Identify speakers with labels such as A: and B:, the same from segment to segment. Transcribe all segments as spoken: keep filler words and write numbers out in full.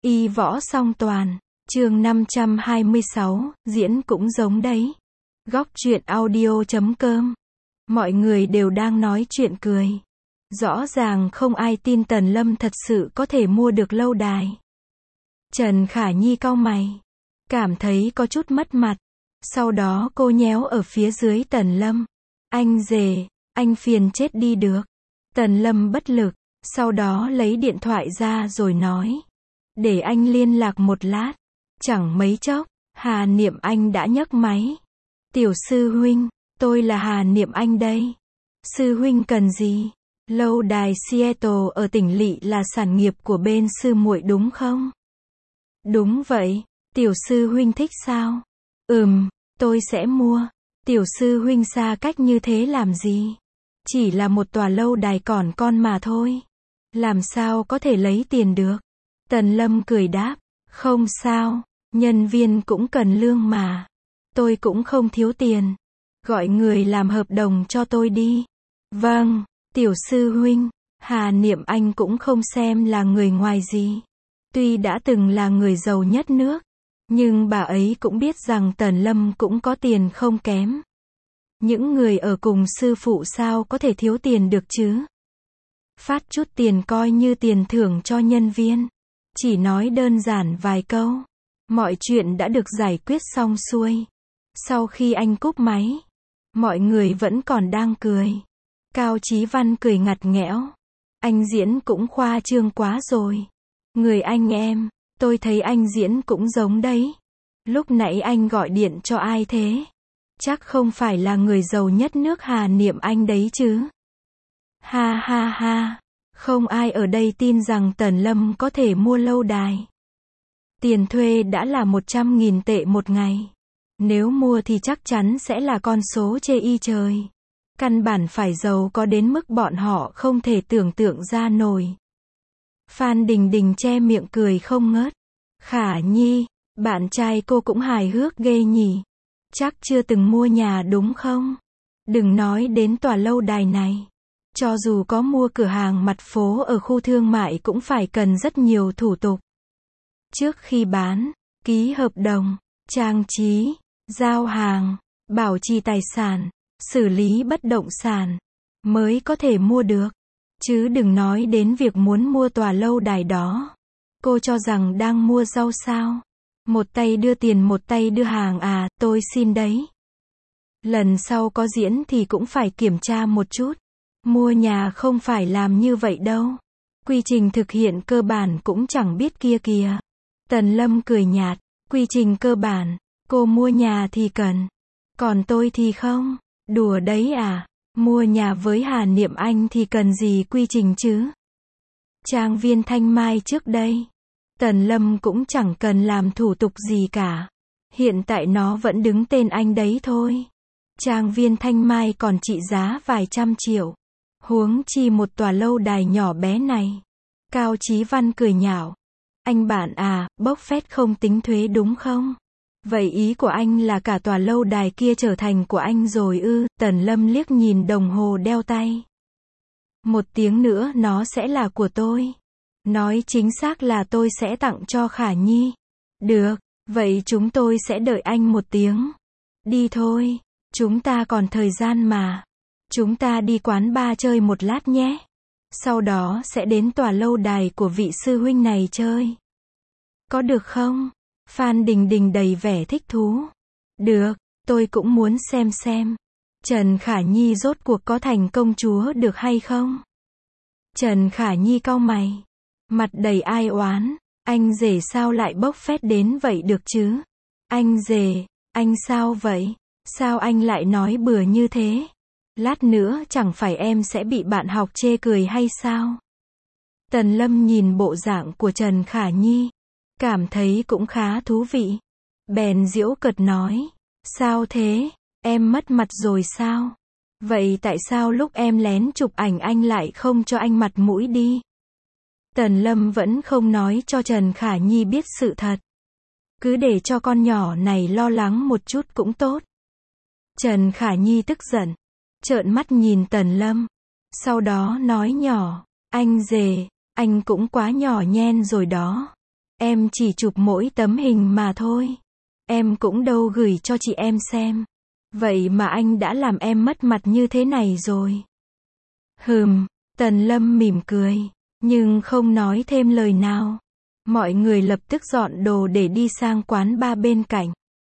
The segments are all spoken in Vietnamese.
A: Y võ song toàn, chương năm trăm hai mươi sáu, diễn cũng giống đấy. Góc truyện audio chấm com. Mọi người đều đang nói chuyện cười. Rõ ràng không ai tin Tần Lâm thật sự có thể mua được lâu đài. Trần Khả Nhi cau mày, cảm thấy có chút mất mặt. Sau đó cô nhéo ở phía dưới Tần Lâm. Anh rể, anh phiền chết đi được. Tần Lâm bất lực, sau đó lấy điện thoại ra rồi nói. Để anh liên lạc một lát. Chẳng mấy chốc, Hà Niệm Anh đã nhấc máy. Tiểu sư huynh, tôi là Hà Niệm Anh đây. Sư huynh cần gì? Lâu đài Seattle ở tỉnh Lỵ là sản nghiệp của bên sư muội đúng không? Đúng vậy, tiểu sư huynh thích sao? Ừm, tôi sẽ mua. Tiểu sư huynh xa cách như thế làm gì? Chỉ là một tòa lâu đài còn con mà thôi. Làm sao có thể lấy tiền được? Tần Lâm cười đáp, không sao, nhân viên cũng cần lương mà. Tôi cũng không thiếu tiền. Gọi người làm hợp đồng cho tôi đi. Vâng, tiểu sư huynh. Hà Niệm Anh cũng không xem là người ngoài gì. Tuy đã từng là người giàu nhất nước, nhưng bà ấy cũng biết rằng Tần Lâm cũng có tiền không kém. Những người ở cùng sư phụ sao có thể thiếu tiền được chứ? Phát chút tiền coi như tiền thưởng cho nhân viên. Chỉ nói đơn giản vài câu. Mọi chuyện đã được giải quyết xong xuôi. Sau khi anh cúp máy, mọi người vẫn còn đang cười. Cao Chí Văn cười ngặt nghẽo. Anh diễn cũng khoa trương quá rồi. Người anh em, tôi thấy anh diễn cũng giống đấy. Lúc nãy anh gọi điện cho ai thế? Chắc không phải là người giàu nhất nước Hà Niệm Anh đấy chứ? Ha ha ha, không ai ở đây tin rằng Tần Lâm có thể mua lâu đài. Tiền thuê đã là một trăm nghìn tệ một ngày. Nếu mua thì chắc chắn sẽ là con số chê y trời. Căn bản phải giàu có đến mức bọn họ không thể tưởng tượng ra nổi. Phan Đình Đình che miệng cười không ngớt. Khả Nhi, bạn trai cô cũng hài hước ghê nhỉ. Chắc chưa từng mua nhà đúng không? Đừng nói đến tòa lâu đài này. Cho dù có mua cửa hàng mặt phố ở khu thương mại cũng phải cần rất nhiều thủ tục. Trước khi bán, ký hợp đồng, trang trí, giao hàng, bảo trì tài sản, xử lý bất động sản, mới có thể mua được. Chứ đừng nói đến việc muốn mua tòa lâu đài đó. Cô cho rằng đang mua rau sao? Một tay đưa tiền một tay đưa hàng à, tôi xin đấy. Lần sau có diễn thì cũng phải kiểm tra một chút. Mua nhà không phải làm như vậy đâu. Quy trình thực hiện cơ bản cũng chẳng biết kia kìa. Tần Lâm cười nhạt, quy trình cơ bản, cô mua nhà thì cần. Còn tôi thì không. Đùa đấy à, mua nhà với Hà Niệm Anh thì cần gì quy trình chứ? Trang viên Thanh Mai trước đây, Tần Lâm cũng chẳng cần làm thủ tục gì cả. Hiện tại nó vẫn đứng tên anh đấy thôi. Trang viên Thanh Mai còn trị giá vài trăm triệu. Huống chi một tòa lâu đài nhỏ bé này. Cao Chí Văn cười nhạo. Anh bạn à, bốc phét không tính thuế đúng không? Vậy ý của anh là cả tòa lâu đài kia trở thành của anh rồi ư? Tần Lâm liếc nhìn đồng hồ đeo tay. Một tiếng nữa nó sẽ là của tôi. Nói chính xác là tôi sẽ tặng cho Khả Nhi. Được, vậy chúng tôi sẽ đợi anh một tiếng. Đi thôi, chúng ta còn thời gian mà. Chúng ta đi quán bar chơi một lát nhé. Sau đó sẽ đến tòa lâu đài của vị sư huynh này chơi. Có được không? Phan Đình Đình đầy vẻ thích thú. Được, tôi cũng muốn xem xem. Trần Khả Nhi rốt cuộc có thành công chúa được hay không? Trần Khả Nhi cau mày. Mặt đầy ai oán. Anh rể sao lại bốc phét đến vậy được chứ? Anh rể, anh sao vậy? Sao anh lại nói bừa như thế? Lát nữa chẳng phải em sẽ bị bạn học chê cười hay sao? Tần Lâm nhìn bộ dạng của Trần Khả Nhi, cảm thấy cũng khá thú vị. Bèn giễu cợt nói, sao thế, em mất mặt rồi sao? Vậy tại sao lúc em lén chụp ảnh anh lại không cho anh mặt mũi đi? Tần Lâm vẫn không nói cho Trần Khả Nhi biết sự thật. Cứ để cho con nhỏ này lo lắng một chút cũng tốt. Trần Khả Nhi tức giận, trợn mắt nhìn Tần Lâm. Sau đó nói nhỏ, anh rể, anh cũng quá nhỏ nhen rồi đó. Em chỉ chụp mỗi tấm hình mà thôi. Em cũng đâu gửi cho chị em xem. Vậy mà anh đã làm em mất mặt như thế này rồi. Hừm, Tần Lâm mỉm cười, nhưng không nói thêm lời nào. Mọi người lập tức dọn đồ để đi sang quán bar bên cạnh.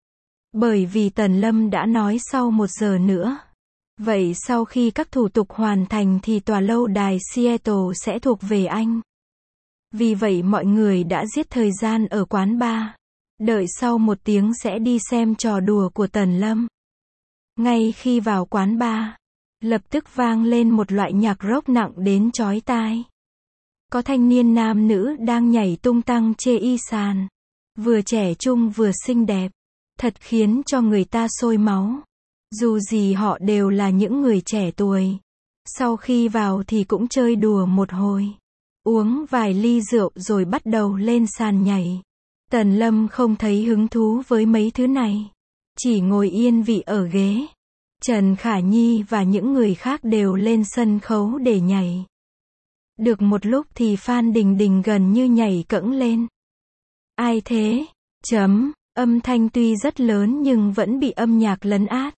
A: Bởi vì Tần Lâm đã nói sau một giờ nữa. Vậy sau khi các thủ tục hoàn thành thì tòa lâu đài Seattle sẽ thuộc về anh. Vì vậy mọi người đã giết thời gian ở quán bar. Đợi sau một tiếng sẽ đi xem trò đùa của Tần Lâm. Ngay khi vào quán bar, lập tức vang lên một loại nhạc rock nặng đến chói tai. Có thanh niên nam nữ đang nhảy tung tăng chê y sàn. Vừa trẻ trung vừa xinh đẹp. Thật khiến cho người ta sôi máu. Dù gì họ đều là những người trẻ tuổi. Sau khi vào thì cũng chơi đùa một hồi. Uống vài ly rượu rồi bắt đầu lên sàn nhảy. Tần Lâm không thấy hứng thú với mấy thứ này. Chỉ ngồi yên vị ở ghế. Trần Khả Nhi và những người khác đều lên sân khấu để nhảy. Được một lúc thì Phan Đình Đình gần như nhảy cẫng lên. Ai thế? Chấm. Âm thanh tuy rất lớn nhưng vẫn bị âm nhạc lấn át.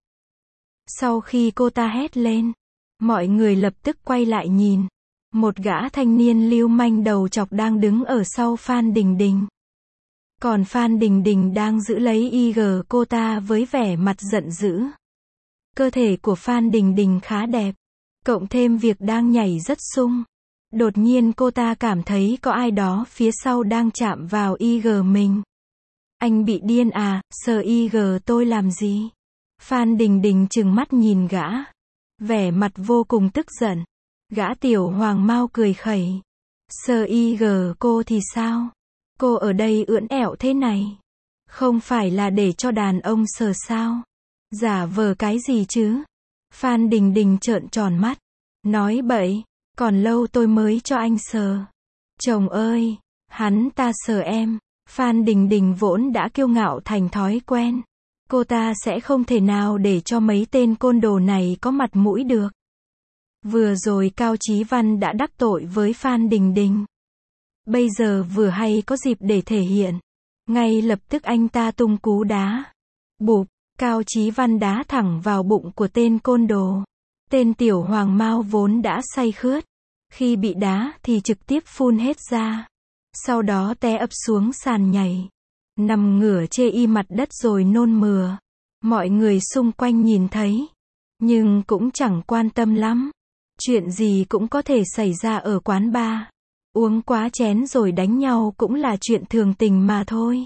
A: Sau khi cô ta hét lên, mọi người lập tức quay lại nhìn. Một gã thanh niên lưu manh đầu chọc đang đứng ở sau Phan Đình Đình. Còn Phan Đình Đình đang giữ lấy i giê cô ta với vẻ mặt giận dữ. Cơ thể của Phan Đình Đình khá đẹp, cộng thêm việc đang nhảy rất sung. Đột nhiên cô ta cảm thấy có ai đó phía sau đang chạm vào i giê mình. Anh bị điên à, sờ i giê tôi làm gì? Phan Đình Đình trừng mắt nhìn gã. Vẻ mặt vô cùng tức giận. Gã tiểu hoàng mao cười khẩy. Sờ i giê cô thì sao? Cô ở đây ưỡn ẹo thế này. Không phải là để cho đàn ông sờ sao? Giả vờ cái gì chứ? Phan Đình Đình trợn tròn mắt. Nói bậy, còn lâu tôi mới cho anh sờ. Chồng ơi, hắn ta sờ em. Phan Đình Đình vốn đã kiêu ngạo thành thói quen. Cô ta sẽ không thể nào để cho mấy tên côn đồ này có mặt mũi được. Vừa rồi Cao Chí Văn đã đắc tội với Phan Đình Đình. Bây giờ vừa hay có dịp để thể hiện. Ngay lập tức anh ta tung cú đá. Bụp, Cao Chí Văn đá thẳng vào bụng của tên côn đồ. Tên tiểu hoàng mao vốn đã say khướt. Khi bị đá thì trực tiếp phun hết ra. Sau đó té ập xuống sàn nhảy. Nằm ngửa chê y mặt đất rồi nôn mửa. Mọi người xung quanh nhìn thấy. Nhưng cũng chẳng quan tâm lắm. Chuyện gì cũng có thể xảy ra ở quán bar. Uống quá chén rồi đánh nhau cũng là chuyện thường tình mà thôi.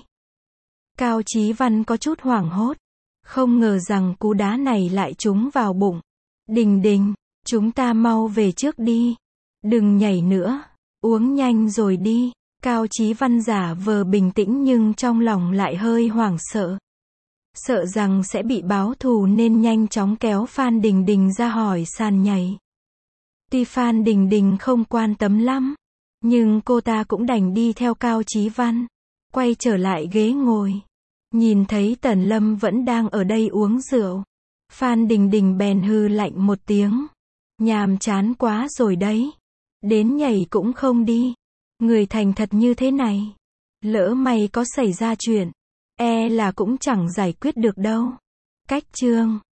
A: Cao Chí Văn có chút hoảng hốt. Không ngờ rằng cú đá này lại trúng vào bụng. Đình Đình, chúng ta mau về trước đi. Đừng nhảy nữa. Uống nhanh rồi đi. Cao Chí Văn giả vờ bình tĩnh nhưng trong lòng lại hơi hoảng sợ. Sợ rằng sẽ bị báo thù nên nhanh chóng kéo Phan Đình Đình ra hỏi sàn nhảy. Tuy Phan Đình Đình không quan tâm lắm, nhưng cô ta cũng đành đi theo Cao Chí Văn. Quay trở lại ghế ngồi. Nhìn thấy Tần Lâm vẫn đang ở đây uống rượu. Phan Đình Đình bèn hừ lạnh một tiếng. Nhàm chán quá rồi đấy. Đến nhảy cũng không đi. Người thành thật như thế này. Lỡ may có xảy ra chuyện. E là cũng chẳng giải quyết được đâu. Cách chương